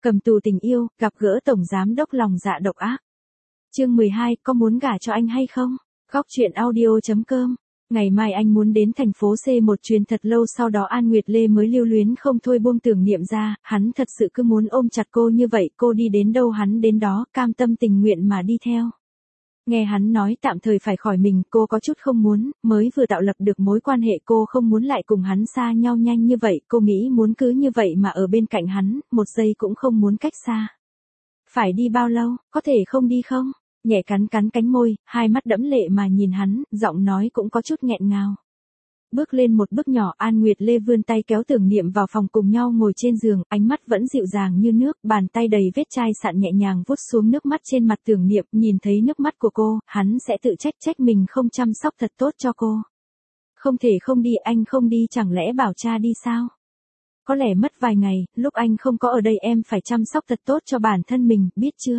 Cầm tù tình yêu, gặp gỡ tổng giám đốc lòng dạ độc ác. Chương 12, có muốn gả cho anh hay không? Góc truyện audio.com. Ngày mai anh muốn đến thành phố C một chuyến thật lâu, sau đó An Nguyệt Lê mới lưu luyến không thôi buông tưởng niệm ra, hắn thật sự cứ muốn ôm chặt cô như vậy, cô đi đến đâu hắn đến đó, cam tâm tình nguyện mà đi theo. Nghe hắn nói tạm thời phải khỏi mình, cô có chút không muốn, mới vừa tạo lập được mối quan hệ cô không muốn lại cùng hắn xa nhau nhanh như vậy, cô nghĩ muốn cứ như vậy mà ở bên cạnh hắn, một giây cũng không muốn cách xa. Phải đi bao lâu, có thể không đi không? Nhẹ cắn cánh môi, hai mắt đẫm lệ mà nhìn hắn, giọng nói cũng có chút nghẹn ngào. Bước lên một bước nhỏ, An Nguyệt Lê vươn tay kéo tưởng niệm vào phòng cùng nhau ngồi trên giường, ánh mắt vẫn dịu dàng như nước, bàn tay đầy vết chai sạn nhẹ nhàng vuốt xuống nước mắt trên mặt tưởng niệm, nhìn thấy nước mắt của cô, hắn sẽ tự trách mình không chăm sóc thật tốt cho cô. Không thể không đi, anh không đi chẳng lẽ bảo cha đi sao? Có lẽ mất vài ngày, lúc anh không có ở đây em phải chăm sóc thật tốt cho bản thân mình, biết chưa?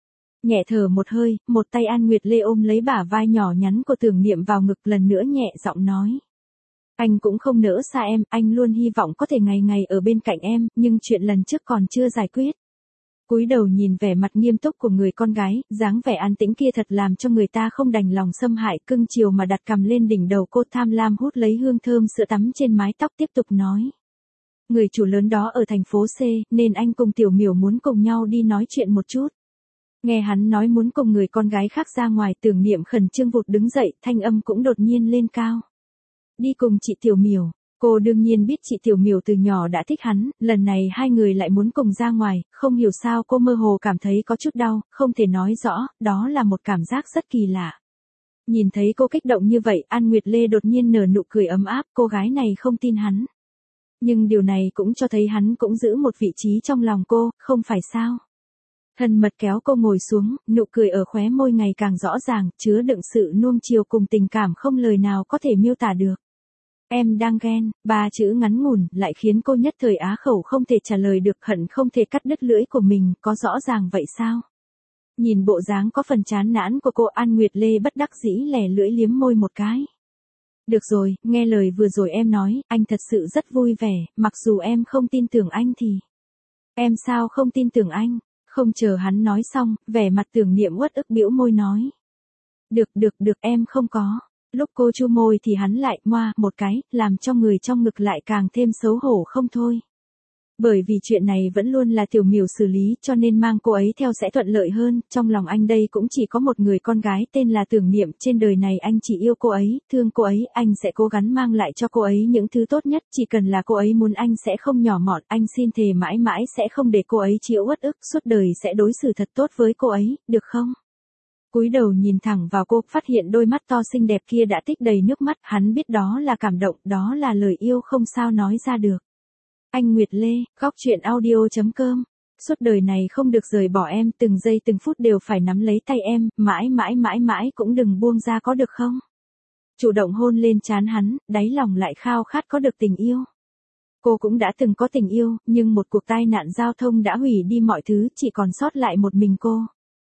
Nhẹ thở một hơi, một tay An Nguyệt Lê ôm lấy bả vai nhỏ nhắn của tưởng niệm vào ngực, lần nữa nhẹ giọng nói. Anh cũng không nỡ xa em, anh luôn hy vọng có thể ngày ngày ở bên cạnh em, nhưng chuyện lần trước còn chưa giải quyết. Cúi đầu nhìn vẻ mặt nghiêm túc của người con gái, dáng vẻ an tĩnh kia thật làm cho người ta không đành lòng xâm hại, cưng chiều mà đặt cằm lên đỉnh đầu cô, tham lam hút lấy hương thơm sữa tắm trên mái tóc, tiếp tục nói. Người chủ lớn đó ở thành phố C, nên anh cùng Tiểu Miểu muốn cùng nhau đi nói chuyện một chút. Nghe hắn nói muốn cùng người con gái khác ra ngoài, tưởng niệm khẩn trương vụt đứng dậy, thanh âm cũng đột nhiên lên cao. Đi cùng chị Tiểu Miểu. Cô đương nhiên biết chị Tiểu Miểu từ nhỏ đã thích hắn, lần này hai người lại muốn cùng ra ngoài, không hiểu sao cô mơ hồ cảm thấy có chút đau, không thể nói rõ, đó là một cảm giác rất kỳ lạ. Nhìn thấy cô kích động như vậy, An Nguyệt Lê đột nhiên nở nụ cười ấm áp, cô gái này không tin hắn. Nhưng điều này cũng cho thấy hắn cũng giữ một vị trí trong lòng cô, không phải sao? Thân mật kéo cô ngồi xuống, nụ cười ở khóe môi ngày càng rõ ràng, chứa đựng sự nuông chiều cùng tình cảm không lời nào có thể miêu tả được. Em đang ghen, ba chữ ngắn ngủn, lại khiến cô nhất thời á khẩu không thể trả lời được, hận không thể cắt đứt lưỡi của mình, có rõ ràng vậy sao? Nhìn bộ dáng có phần chán nản của cô, An Nguyệt Lê bất đắc dĩ lè lưỡi liếm môi một cái. Được rồi, nghe lời vừa rồi em nói, anh thật sự rất vui vẻ, mặc dù em không tin tưởng anh thì. Em sao không tin tưởng anh? Không chờ hắn nói xong, vẻ mặt tưởng niệm uất ức bĩu môi nói. Được, em không có. Lúc cô chu môi thì hắn lại ngoa một cái, làm cho người trong ngực lại càng thêm xấu hổ không thôi. Bởi vì chuyện này vẫn luôn là Tiểu Miểu xử lý, cho nên mang cô ấy theo sẽ thuận lợi hơn, trong lòng anh đây cũng chỉ có một người con gái tên là Tưởng Niệm, trên đời này anh chỉ yêu cô ấy, thương cô ấy, anh sẽ cố gắng mang lại cho cô ấy những thứ tốt nhất, chỉ cần là cô ấy muốn anh sẽ không nhỏ mọn, anh xin thề mãi mãi sẽ không để cô ấy chịu uất ức, suốt đời sẽ đối xử thật tốt với cô ấy, được không? Cúi đầu nhìn thẳng vào cô, phát hiện đôi mắt to xinh đẹp kia đã tích đầy nước mắt, hắn biết đó là cảm động, đó là lời yêu không sao nói ra được. Anh Nguyệt Lê, góc truyện audio.com. Suốt đời này không được rời bỏ em, từng giây từng phút đều phải nắm lấy tay em, mãi cũng đừng buông ra có được không? Chủ động hôn lên trán hắn, đáy lòng lại khao khát có được tình yêu. Cô cũng đã từng có tình yêu, nhưng một cuộc tai nạn giao thông đã hủy đi mọi thứ, chỉ còn sót lại một mình cô.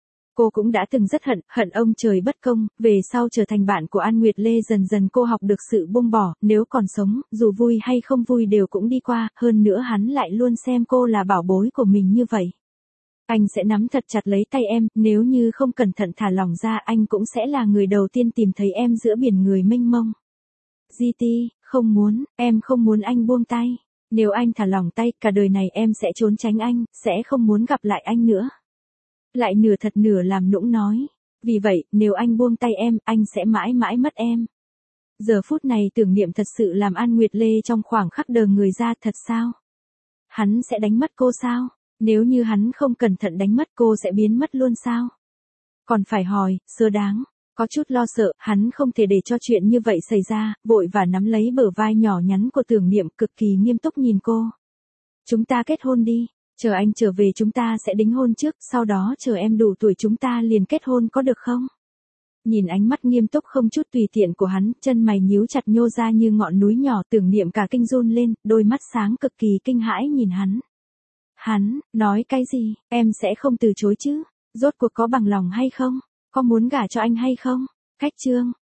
Cô cũng đã từng rất hận ông trời bất công, về sau trở thành bạn của An Nguyệt Lê, dần dần cô học được sự buông bỏ, nếu còn sống, dù vui hay không vui đều cũng đi qua, hơn nữa hắn lại luôn xem cô là bảo bối của mình như vậy. Anh sẽ nắm thật chặt lấy tay em, nếu như không cẩn thận thả lỏng ra anh cũng sẽ là người đầu tiên tìm thấy em giữa biển người mênh mông. GT, không muốn, em không muốn anh buông tay. Nếu anh thả lỏng tay, cả đời này em sẽ trốn tránh anh, sẽ không muốn gặp lại anh nữa. Lại nửa thật nửa làm nũng nói. Vì vậy, nếu anh buông tay em, anh sẽ mãi mãi mất em. Giờ phút này tưởng niệm thật sự làm An Nguyệt Lê trong khoảng khắc đờ người ra, thật sao? Hắn sẽ đánh mất cô sao? Nếu như hắn không cẩn thận đánh mất cô sẽ biến mất luôn sao? Còn phải hỏi, sơ đáng. Có chút lo sợ, hắn không thể để cho chuyện như vậy xảy ra, vội và nắm lấy bờ vai nhỏ nhắn của tưởng niệm, cực kỳ nghiêm túc nhìn cô. Chúng ta kết hôn đi. Chờ anh trở về chúng ta sẽ đính hôn trước, sau đó chờ em đủ tuổi chúng ta liền kết hôn có được không? Nhìn ánh mắt nghiêm túc không chút tùy tiện của hắn, chân mày nhíu chặt nhô ra như ngọn núi nhỏ, tưởng niệm cả kinh run lên, đôi mắt sáng cực kỳ kinh hãi nhìn hắn. Hắn, nói cái gì, em sẽ không từ chối chứ? Rốt cuộc có bằng lòng hay không? Có muốn gả cho anh hay không? Cách chương.